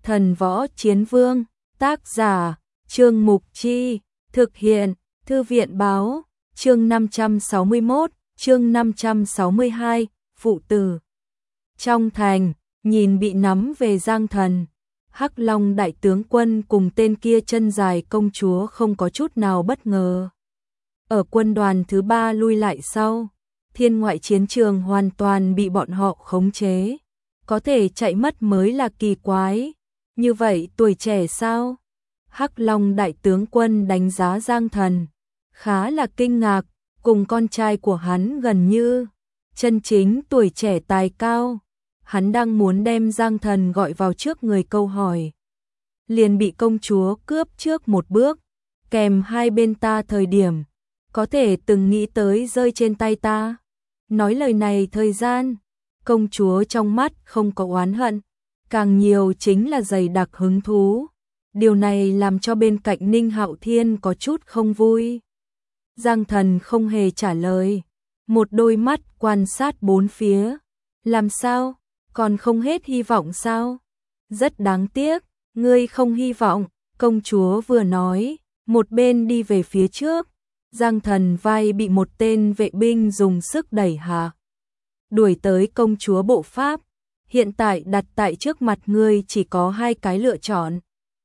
Thần Võ Chiến Vương, tác giả, Trương Mục Chi, thực hiện, Thư viện Báo, chương 561, chương 562, phụ tử. Trong thành, nhìn bị nắm về Giang Thần, Hắc Long đại tướng quân cùng tên kia chân dài công chúa không có chút nào bất ngờ. Ở quân đoàn thứ 3 lui lại sau, thiên ngoại chiến trường hoàn toàn bị bọn họ khống chế. Có thể chạy mất mới là kỳ quái. Như vậy tuổi trẻ sao? Hắc Long đại tướng quân đánh giá Giang Thần, khá là kinh ngạc, cùng con trai của hắn gần như chân chính tuổi trẻ tài cao. Hắn đang muốn đem Giang Thần gọi vào trước người câu hỏi, liền bị công chúa cướp trước một bước, kèm hai bên ta thời điểm, có thể từng nghĩ tới rơi trên tay ta. Nói lời này thời gian, công chúa trong mắt không có oán hận, càng nhiều chính là dày đặc hứng thú. Điều này làm cho bên cạnh Ninh Hạo Thiên có chút không vui. Giang Thần không hề trả lời, một đôi mắt quan sát bốn phía. Làm sao? Còn không hết hy vọng sao? Rất đáng tiếc, ngươi không hy vọng, công chúa vừa nói, một bên đi về phía trước. Giang Thần vai bị một tên vệ binh dùng sức đẩy hạ. Đuổi tới công chúa bộ pháp, hiện tại đặt tại trước mặt ngươi chỉ có hai cái lựa chọn.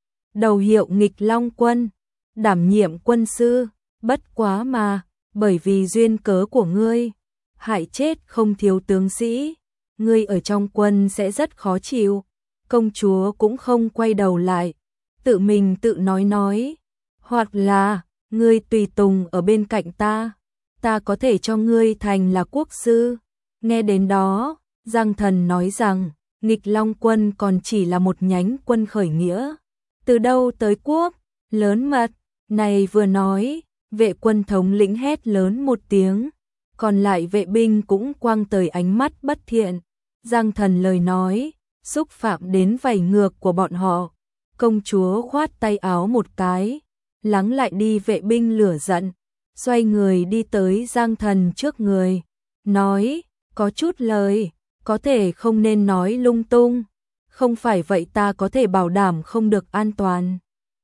Đầu hiệu Nghịch Long Quân, đảm nhiệm quân sư, bất quá mà, bởi vì duyên cớ của ngươi, hại chết không thiếu tướng sĩ, ngươi ở trong quân sẽ rất khó chịu. Công chúa cũng không quay đầu lại, tự mình tự nói, hoặc là ngươi tùy tùng ở bên cạnh ta có thể cho ngươi thành là quốc sư. Nghe đến đó, Giang Thần nói rằng, Nghịch Long Quân còn chỉ là một nhánh quân khởi nghĩa. Từ đâu tới quốc, lớn mật, này vừa nói, vệ quân thống lĩnh hét lớn một tiếng, còn lại vệ binh cũng quăng tới ánh mắt bất thiện. Giang Thần lời nói, xúc phạm đến vảy ngược của bọn họ. Công chúa khoát tay áo một cái, lắng lại đi vệ binh lửa giận, xoay người đi tới Giang Thần trước người, nói, có chút lời, có thể không nên nói lung tung, không phải vậy ta có thể bảo đảm không được an toàn.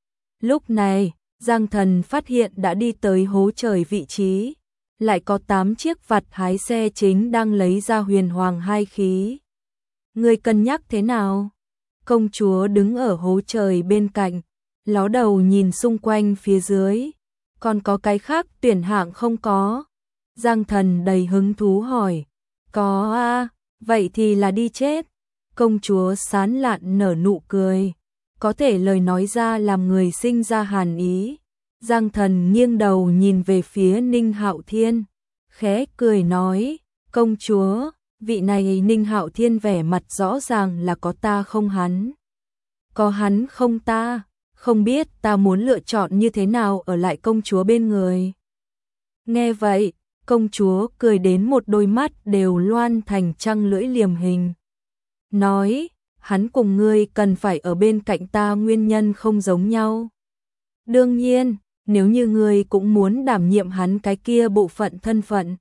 Lúc này, Giang Thần phát hiện đã đi tới hố trời vị trí, lại có 8 chiếc vặt hái xe chính đang lấy ra huyền hoàng hai khí. Người cân nhắc thế nào? Công chúa đứng ở hố trời bên cạnh, ló đầu nhìn xung quanh phía dưới, còn có cái khác tuyển hạng không có? Giang Thần đầy hứng thú hỏi, có à, vậy thì là đi chết. Công chúa sán lạn nở nụ cười, có thể lời nói ra làm người sinh ra hàn ý. Giang Thần nghiêng đầu nhìn về phía Ninh Hạo Thiên, khẽ cười nói, công chúa, vị này Ninh Hạo Thiên vẻ mặt rõ ràng là có ta không hắn. Có hắn không ta, không biết ta muốn lựa chọn như thế nào ở lại công chúa bên người. Nghe vậy, công chúa cười đến một đôi mắt đều loan thành trăng lưỡi liềm hình. Nói, hắn cùng ngươi cần phải ở bên cạnh ta nguyên nhân không giống nhau. Đương nhiên, nếu như ngươi cũng muốn đảm nhiệm hắn cái kia bộ phận thân phận,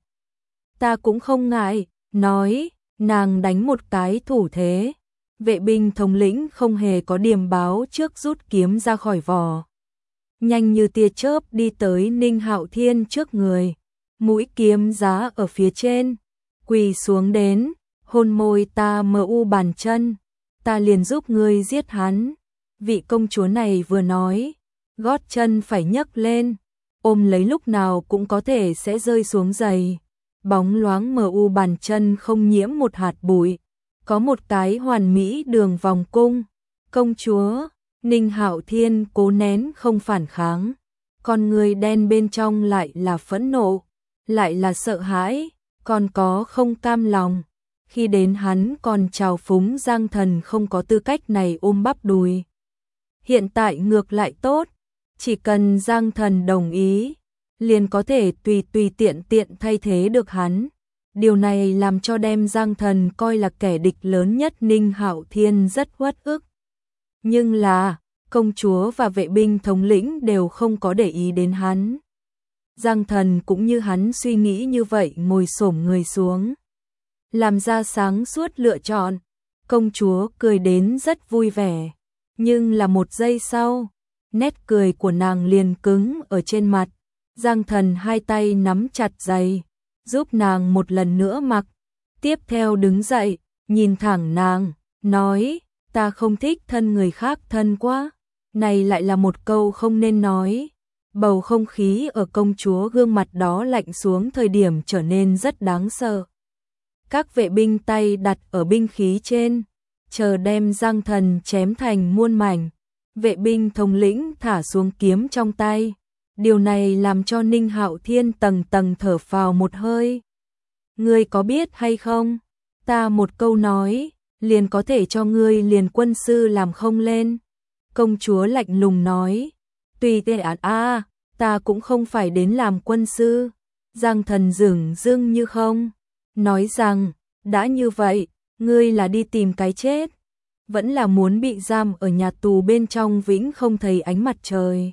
ta cũng không ngại. Nói, nàng đánh một cái thủ thế. Vệ binh thống lĩnh không hề có điềm báo trước rút kiếm ra khỏi vỏ. Nhanh như tia chớp đi tới Ninh Hạo Thiên trước người, mũi kiếm giá ở phía trên, quỳ xuống đến, hôn môi ta mờ u bàn chân, ta liền giúp ngươi giết hắn. Vị công chúa này vừa nói, gót chân phải nhấc lên, ôm lấy lúc nào cũng có thể sẽ rơi xuống giày. Bóng loáng mờ u bàn chân không nhiễm một hạt bụi, có một cái hoàn mỹ đường vòng cung. Công chúa, Ninh Hạo Thiên cố nén không phản kháng, con người đen bên trong lại là phẫn nộ, lại là sợ hãi, còn có không cam lòng. Khi đến hắn còn trào phúng Giang Thần không có tư cách này ôm bắp đùi. Hiện tại ngược lại tốt, chỉ cần Giang Thần đồng ý, liền có thể tùy tiện thay thế được hắn. Điều này làm cho đem Giang Thần coi là kẻ địch lớn nhất Ninh Hạo Thiên rất uất ức. Nhưng là, công chúa và vệ binh thống lĩnh đều không có để ý đến hắn. Giang Thần cũng như hắn suy nghĩ như vậy ngồi xổm người xuống, làm ra sáng suốt lựa chọn. Công chúa cười đến rất vui vẻ. Nhưng là một giây sau, nét cười của nàng liền cứng ở trên mặt. Giang Thần hai tay nắm chặt giày, giúp nàng một lần nữa mặc. Tiếp theo đứng dậy, nhìn thẳng nàng, nói, ta không thích thân người khác thân quá. Này lại là một câu không nên nói. Bầu không khí ở công chúa gương mặt đó lạnh xuống thời điểm trở nên rất đáng sợ. Các vệ binh tay đặt ở binh khí trên, chờ đem Giang Thần chém thành muôn mảnh. Vệ binh thống lĩnh thả xuống kiếm trong tay. Điều này làm cho Ninh Hạo Thiên tầng tầng thở phào một hơi. Ngươi có biết hay không? Ta một câu nói, liền có thể cho ngươi liền quân sư làm không lên. Công chúa lạnh lùng nói. Tùy tệ ta cũng không phải đến làm quân sư. Giang Thần dửng dưng như không. Nói rằng, đã như vậy, ngươi là đi tìm cái chết. Vẫn là muốn bị giam ở nhà tù bên trong vĩnh không thấy ánh mặt trời.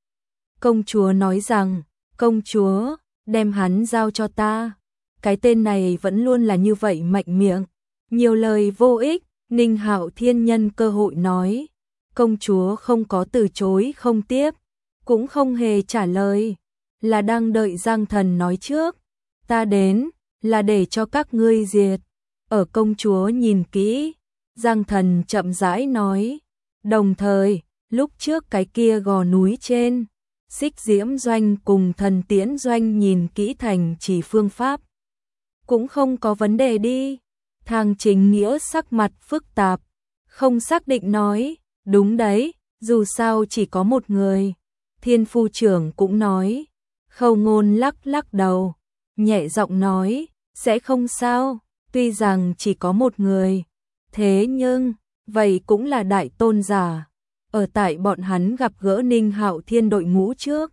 Công chúa nói rằng, công chúa, đem hắn giao cho ta. Cái tên này vẫn luôn là như vậy mạnh miệng. Nhiều lời vô ích, Ninh Hạo Thiên nhân cơ hội nói. Công chúa không có từ chối không tiếp, cũng không hề trả lời. Là đang đợi Giang Thần nói trước. Ta đến, là để cho các ngươi diệt. Ở công chúa nhìn kỹ, Giang Thần chậm rãi nói. Đồng thời, lúc trước cái kia gò núi trên, Xích Diễm Doanh cùng Thần Tiễn Doanh nhìn kỹ thành chỉ phương pháp. Cũng không có vấn đề đi. Thang Chính Nghĩa sắc mặt phức tạp, không xác định nói, đúng đấy, dù sao chỉ có một người. Thiên phu trưởng cũng nói. Khâu Ngôn lắc lắc đầu, nhẹ giọng nói, sẽ không sao, tuy rằng chỉ có một người. Thế nhưng, vậy cũng là đại tôn giả. Ở tại bọn hắn gặp gỡ Ninh Hạo Thiên đội ngũ trước.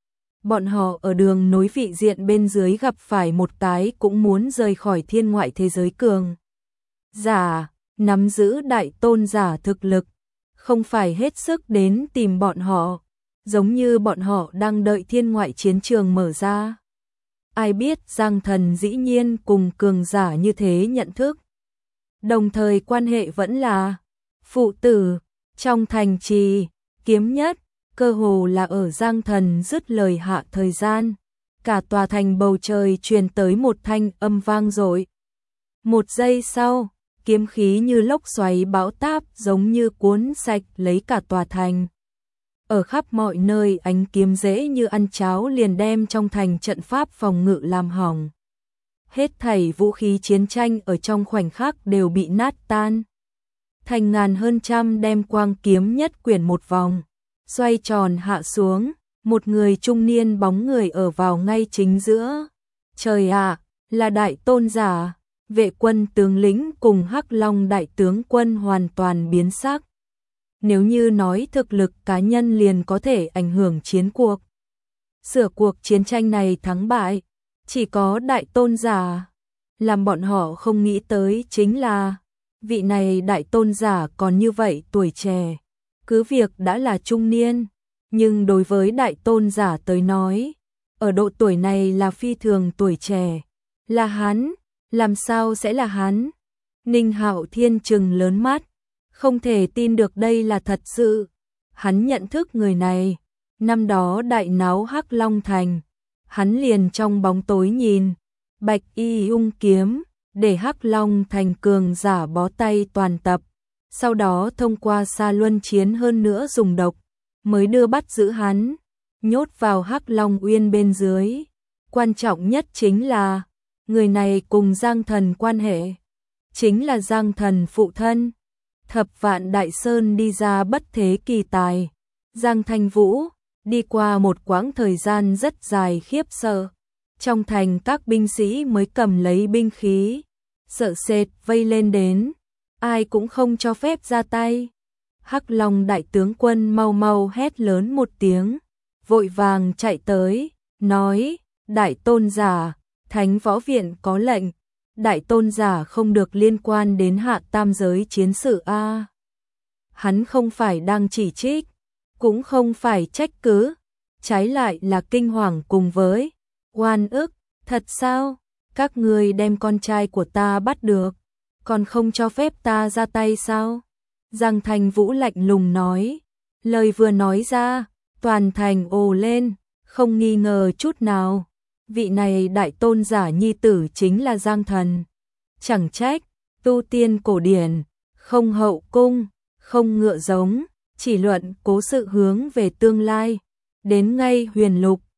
Bọn họ ở đường nối vị diện bên dưới gặp phải một cái cũng muốn rời khỏi thiên ngoại thế giới cường giả, nắm giữ đại tôn giả thực lực, không phải hết sức đến tìm bọn họ, giống như bọn họ đang đợi thiên ngoại chiến trường mở ra. Ai biết Giang Thần dĩ nhiên cùng cường giả như thế nhận thức. Đồng thời quan hệ vẫn là phụ tử. Trong thành trì, kiếm nhất, cơ hồ là ở Giang Thần dứt lời hạ thời gian. Cả tòa thành bầu trời truyền tới một thanh âm vang dội. Một giây sau, kiếm khí như lốc xoáy bão táp giống như cuốn sạch lấy cả tòa thành. Ở khắp mọi nơi ánh kiếm dễ như ăn cháo liền đem trong thành trận pháp phòng ngự làm hỏng. Hết thảy vũ khí chiến tranh ở trong khoảnh khắc đều bị nát tan. Thành ngàn hơn trăm đem quang kiếm nhất quyển một vòng, xoay tròn hạ xuống, một người trung niên bóng người ở vào ngay chính giữa. Trời ạ, là đại tôn giả. Vệ quân tướng lĩnh cùng Hắc Long đại tướng quân hoàn toàn biến sắc. Nếu như nói thực lực cá nhân liền có thể ảnh hưởng chiến cuộc, sửa cuộc chiến tranh này thắng bại, chỉ có đại tôn giả. Làm bọn họ không nghĩ tới chính là vị này đại tôn giả còn như vậy tuổi trẻ, cứ việc đã là trung niên, nhưng đối với đại tôn giả tới nói, ở độ tuổi này là phi thường tuổi trẻ. Là hắn, làm sao sẽ là hắn? Ninh Hạo Thiên trừng lớn mắt, không thể tin được đây là thật sự. Hắn nhận thức người này, năm đó đại náo Hắc Long Thành, hắn liền trong bóng tối nhìn, Bạch Y ung kiếm, để Hắc Long Thành cường giả bó tay toàn tập, sau đó thông qua Sa Luân chiến hơn nữa dùng độc, mới đưa bắt giữ hắn, nhốt vào Hắc Long Uyên bên dưới. Quan trọng nhất chính là, người này cùng Giang Thần quan hệ, chính là Giang Thần phụ thân. Thập Vạn Đại Sơn đi ra bất thế kỳ tài, Giang Thanh Vũ, đi qua một quãng thời gian rất dài khiếp sợ. Trong thành các binh sĩ mới cầm lấy binh khí, sợ sệt vây lên đến, ai cũng không cho phép ra tay. Hắc Long đại tướng quân mau mau hét lớn một tiếng, vội vàng chạy tới, nói, đại tôn giả, Thánh Võ Viện có lệnh, đại tôn giả không được liên quan đến hạ tam giới chiến sự a. Hắn không phải đang chỉ trích, cũng không phải trách cứ, trái lại là kinh hoàng cùng với oan ức. Thật sao? Các ngươi đem con trai của ta bắt được, còn không cho phép ta ra tay sao? Giang Thành Vũ lạnh lùng nói. Lời vừa nói ra, toàn thành ồ lên, không nghi ngờ chút nào. Vị này đại tôn giả nhi tử chính là Giang Thần. Chẳng trách, tu tiên cổ điển, không hậu cung, không ngựa giống, chỉ luận cố sự hướng về tương lai. Đến ngay huyền lục,